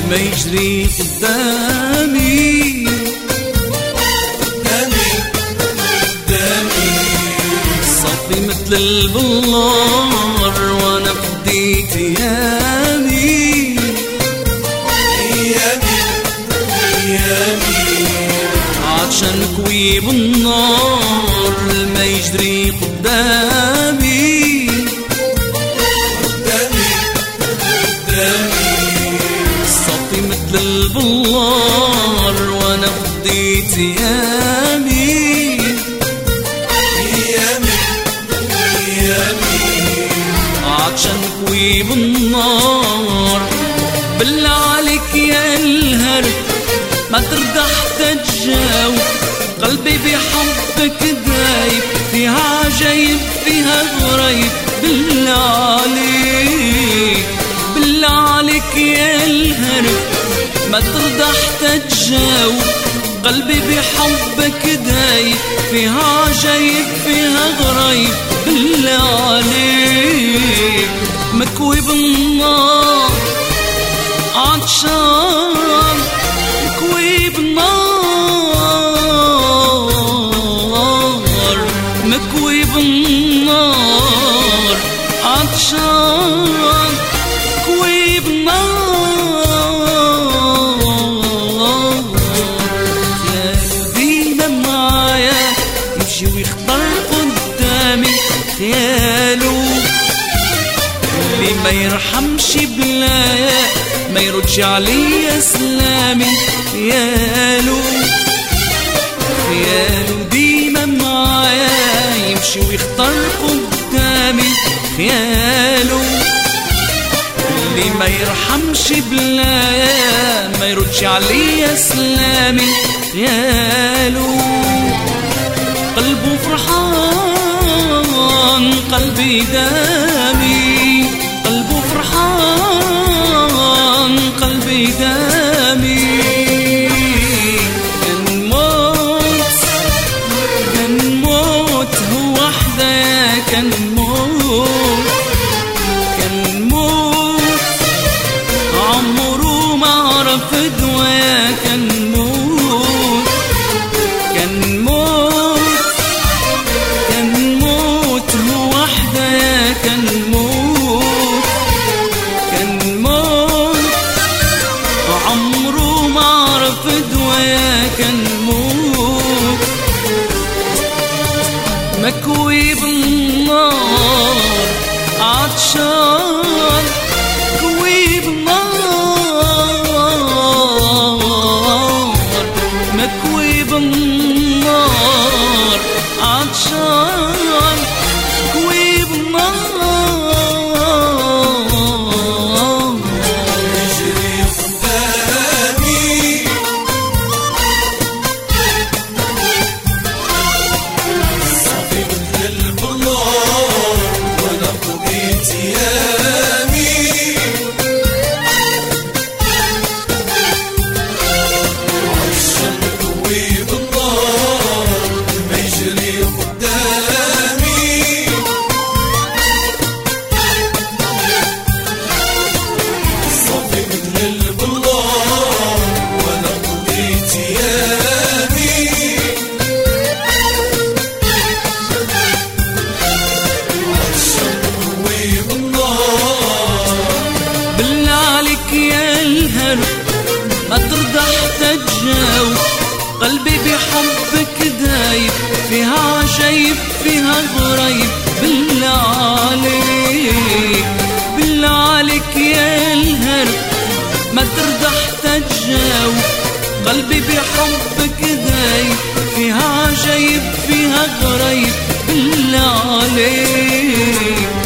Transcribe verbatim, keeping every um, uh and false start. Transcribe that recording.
ما يجري قدامي قدامي قدامي صافي مثل البلار وانا فديت ايامي ايامي ايامي عطشان كوي بالنار ما يجري قدامي قدامي قدامي صافي مثل البلار وانا فديت ايامي ايامي ايامي عطشان كوي بالنار. بالله عليك يا الهرب ما ترضى حتى تجاوب، قلبي بحبك دايب فيها عجايب فيها غرايب. بالله عليك بالله عليك يا الهرب ما ترضى حتى تجاوب، قلبي بحبك دايب فيها عجايب فيها غرايب. بالله عليك مكوي بالنار عطشان مكوي بالنار مكوي بالنار عطشان مكوي بالنار. خياله ديما معايا يمشي ويخطر قدامي، خياله اللي ما يرحمش بلايا ما يردش عليا سلامي. خياله خياله ديما معايا يمشي ويختار قدامي، خياله اللي ما يرحمش بلايا ما يردش عليا سلامي. خياله قلبه فرحان قلبي دامي، قلبه فرحان قلبي دامي. كنموت كنموت هو وحده كنموت كنموت عمره ما عرف دوايا. كنموت كنموت كنموت هو وحده كنموت كنموت عمره ما عرف دوايا. كنموت مكوي بالنار عطشان كوي بالنار مكوي بالنار عطشان كوي بالنار. يجري قدامي صافي مثل البلار وانا فديت ايامي عطشان كوي بالنار ما يجري قدامي صافي مثل البلار وانا فديت ايامي عطشان كوي بالنار. بالله عليك يا الهرب ما ترضى حتى تجاوب، قلبي بحبك دايب فيها عجايب فيها غرايب. بالله عليك بالله عليك يا الهرب ما ترضى حتى تجاوب، قلبي بحبك دايب فيها عجايب فيها غرايب. بالله عليك